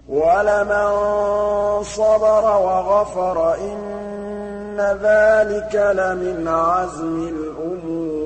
وَلَمَن صَبَرَ وَغَفَرَ إِنَّ ذَٰلِكَ لَمِنْ عَزْمِ الْأُمُورِ